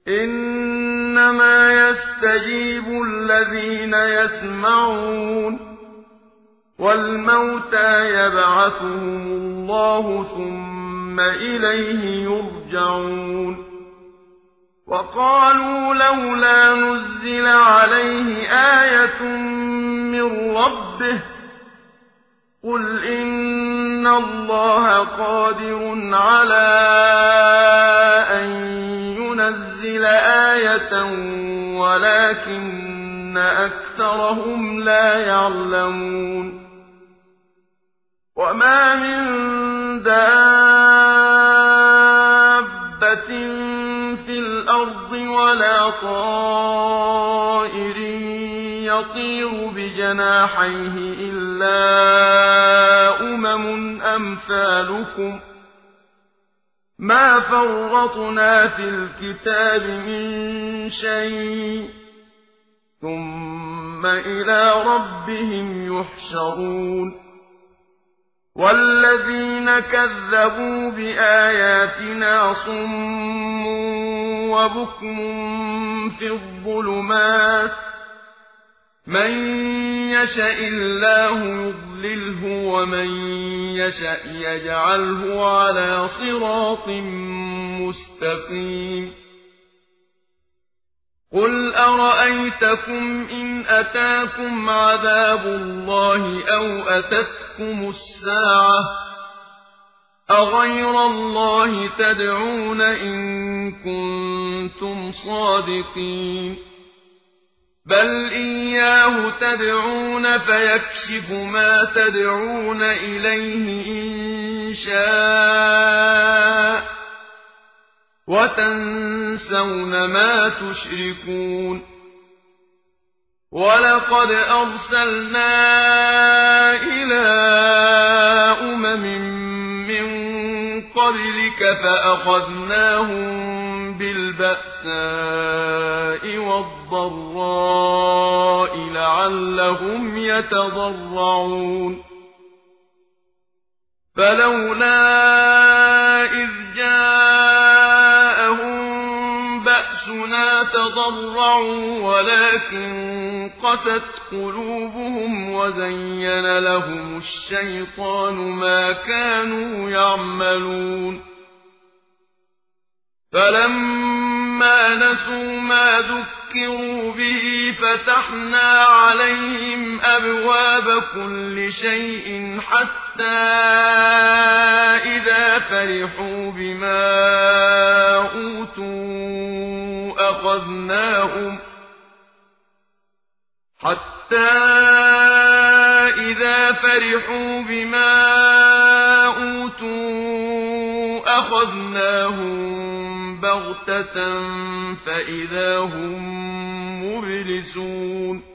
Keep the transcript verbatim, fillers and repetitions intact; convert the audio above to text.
إنما يستجيب الذين يسمعون والموتى يبعثهم الله ثم إليه يرجعون وقالوا لولا نزل عليه آية من ربه قل إن الله قادر على أن ينزل آية ولكن أكثرهم لا يعلمون وما من دابة في الأرض ولا طائر يطير بجناحيه إلا أمم أمثالكم ما فرطنا في الكتاب من شيء ثم إلى ربهم يحشرون والذين كذبوا بآياتنا صم وبكم في الظلمات من يشاء الله يضلله ومن يشاء يجعله على صراط مستقيم قل أرأيتكم إن أتاكم عذاب الله أو أتتكم الساعة أغير الله تدعون إن كنتم صادقين بل إياه تدعون فيكشف ما تدعون إليه إن شاء وتنسون ما تشركون ولقد أرسلنا إلى أمم من قبلك فأخذناهم بالبأساء والضراء لعلهم يتضرعون فلولا إذ جاءهم بأسنا تضرعوا ولكن قست قلوبهم وزين لهم الشيطان ما كانوا يعملون فلما نسوا ما ذكروا به فتحنا عليهم أبواب كل شيء حتى إذا فرحوا بما أوتوا أخذناهم حتى إذا فرحوا بما أوتوا أخذناهم بغتة فإذا هم مبلسون